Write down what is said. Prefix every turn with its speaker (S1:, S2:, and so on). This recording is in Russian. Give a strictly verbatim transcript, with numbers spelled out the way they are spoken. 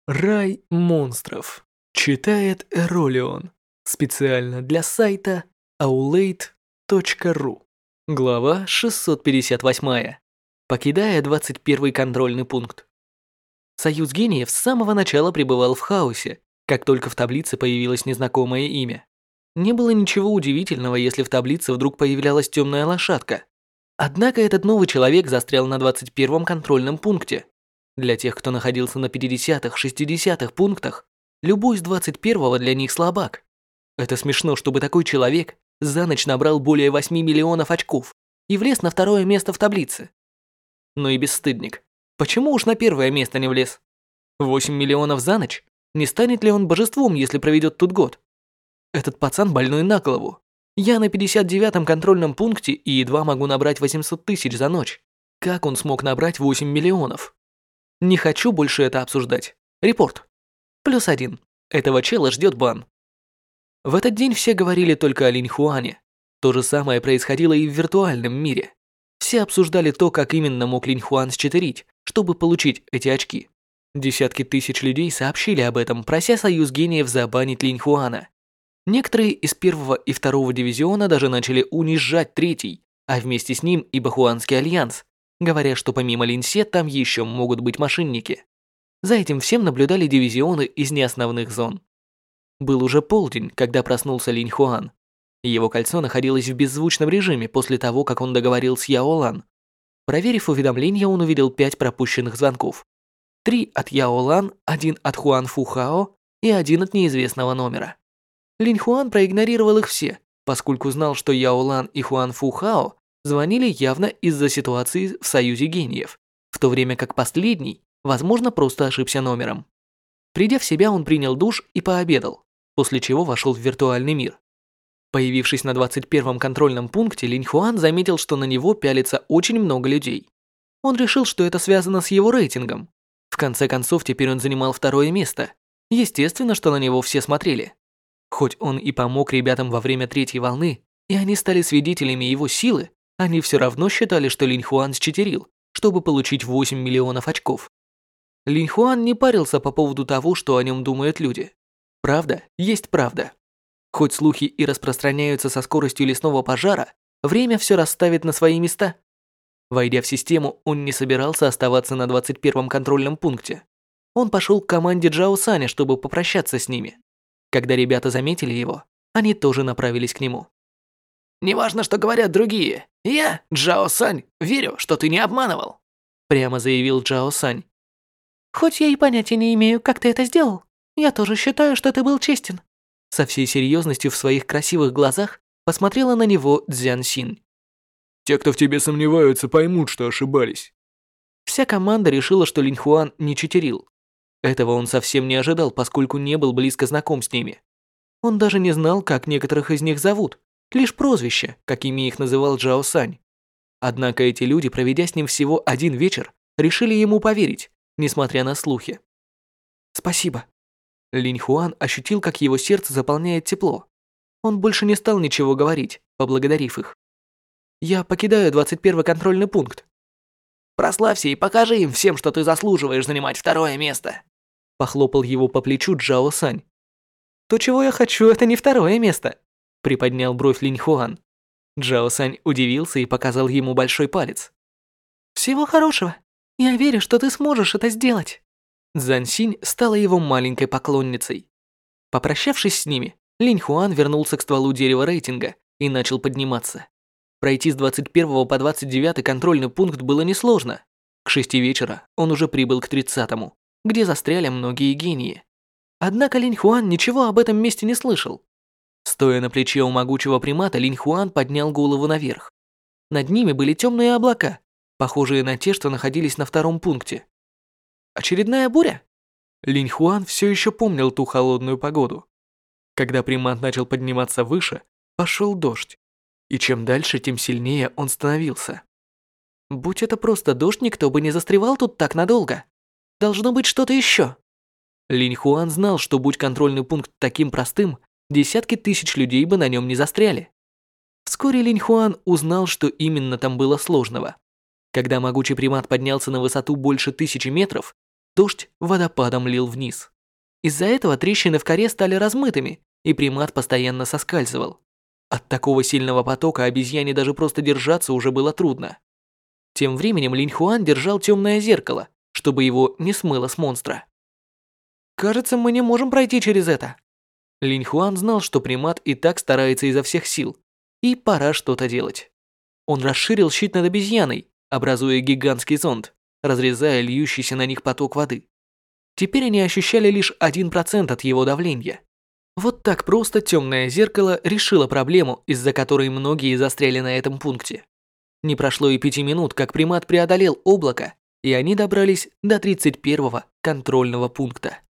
S1: Рай монстров. Читает Эролион. Специально для сайта аулейт точка ру. Глава шестьсот пятьдесят восемь. Покидая двадцать первый контрольный пункт. Союз гениев с самого начала пребывал в хаосе, как только в таблице появилось незнакомое имя. Не было ничего удивительного, если в таблице вдруг появлялась темная лошадка. Однако этот новый человек застрял на двадцать первом контрольном пункте. Для тех, кто находился на пятидесятых-шестидесятых пунктах, любой из двадцать первого для них слабак. Это смешно, чтобы такой человек за ночь набрал более восьми миллионов очков и влез на второе место в таблице. Ну и бесстыдник. Почему уж на первое место не влез? восемь миллионов за ночь? Не станет ли он божеством, если проведет тут год? Этот пацан больной на голову. Я на пятьдесят девятом контрольном пункте и едва могу набрать восемьсот тысяч за ночь. Как он смог набрать восемь миллионов? Не хочу больше это обсуждать. Репорт. Плюс один. Этого чела ждет бан. В этот день все говорили только о Линьхуане. То же самое происходило и в виртуальном мире. Все обсуждали то, как именно мог Линьхуан счетырить, чтобы получить эти очки. Десятки тысяч людей сообщили об этом, прося Союз гениев забанить Линьхуана. Некоторые из первого и второго дивизиона даже начали унижать третий, а вместе с ним и Бахуанский альянс, говоря, что помимо Линьсе там еще могут быть мошенники. За этим всем наблюдали дивизионы из неосновных зон. Был уже полдень, когда проснулся Линьхуан. Его кольцо находилось в беззвучном режиме после того, как он договорил с Яо Лан. Проверив уведомления, он увидел пять пропущенных звонков. Три от Яо Лан, один от Хуан Фу Хао и один от неизвестного номера. Линьхуан проигнорировал их все, поскольку знал, что Яо Лан и Хуан Фу Хао звонили явно из-за ситуации в Союзе гениев, в то время как последний, возможно, просто ошибся номером. Придя в себя, он принял душ и пообедал, после чего вошел в виртуальный мир. Появившись на двадцать первом контрольном пункте, Линьхуан заметил, что на него пялится очень много людей. Он решил, что это связано с его рейтингом. В конце концов, теперь он занимал второе место. Естественно, что на него все смотрели. Хоть он и помог ребятам во время третьей волны, и они стали свидетелями его силы, они все равно считали, что Линьхуан счетерил, чтобы получить восемь миллионов очков. Линьхуан не парился по поводу того, что о нем думают люди. Правда есть правда. Хоть слухи и распространяются со скоростью лесного пожара, время все расставит на свои места. Войдя в систему, он не собирался оставаться на двадцать первом контрольном пункте. Он пошел к команде Джао Саня, чтобы попрощаться с ними. Когда ребята заметили его, они тоже направились к нему.
S2: «Неважно, что говорят другие. Я, Джао Сань, верю, что ты не обманывал»,
S1: прямо заявил Джао Сань.
S3: «Хоть я и понятия не имею, как ты это сделал, я тоже считаю, что ты был честен».
S1: Со всей серьезностью в своих красивых глазах посмотрела на него Цзян Синь.
S4: «Те, кто в тебе сомневаются, поймут, что ошибались».
S1: Вся команда решила, что Линьхуан не читерил. Этого он совсем не ожидал, поскольку не был близко знаком с ними. Он даже не знал, как некоторых из них зовут, лишь прозвища, какими их называл Джао Сань. Однако эти люди, проведя с ним всего один вечер, решили ему поверить, несмотря на слухи. «Спасибо». Линьхуан ощутил, как его сердце заполняет тепло. Он больше не стал ничего говорить, поблагодарив их. «Я покидаю двадцать первый контрольный пункт».
S2: «Прославься и покажи им всем, что ты заслуживаешь занимать второе место»,
S1: похлопал его по плечу Джао Сань. «То, чего я хочу, это не второе место», приподнял бровь Линьхуан. Джао Сань удивился и показал ему большой палец.
S3: «Всего хорошего. Я верю, что ты сможешь это сделать».
S1: Цзан Синь стала его маленькой поклонницей. Попрощавшись с ними, Линьхуан вернулся к стволу дерева рейтинга и начал подниматься. Пройти с двадцать первого по двадцать девятый контрольный пункт было несложно. К шести вечера он уже прибыл к тридцатому, где застряли многие гении. Однако Линьхуан ничего об этом месте не слышал. Стоя на плече у могучего примата, Линьхуан поднял голову наверх. Над ними были темные облака, похожие на те, что находились на втором пункте. Очередная буря? Линьхуан все еще помнил ту холодную погоду. Когда примат начал подниматься выше, пошел дождь. И чем дальше, тем сильнее он становился. Будь это просто дождь, никто бы не застревал тут так надолго. Должно быть что-то еще. Линьхуан знал, что будь контрольный пункт таким простым, десятки тысяч людей бы на нем не застряли. Вскоре Линьхуан узнал, что именно там было сложного. Когда могучий примат поднялся на высоту больше тысячи метров, Дождь водопадом лил вниз. Из-за этого трещины в коре стали размытыми, и примат постоянно соскальзывал. От такого сильного потока обезьяне даже просто держаться уже было трудно. Тем временем Линь Хуан держал темное зеркало, чтобы его не смыло с монстра. «Кажется, мы не можем пройти через это». Линь Хуан знал, что примат и так старается изо всех сил, и пора что-то делать. Он расширил щит над обезьяной, образуя гигантский зонд, разрезая льющийся на них поток воды. Теперь они ощущали лишь один процент от его давления. Вот так просто темное зеркало решило проблему, из-за которой многие застряли на этом пункте. Не прошло и пяти минут, как примат преодолел облако, и они добрались до тридцать первого контрольного пункта.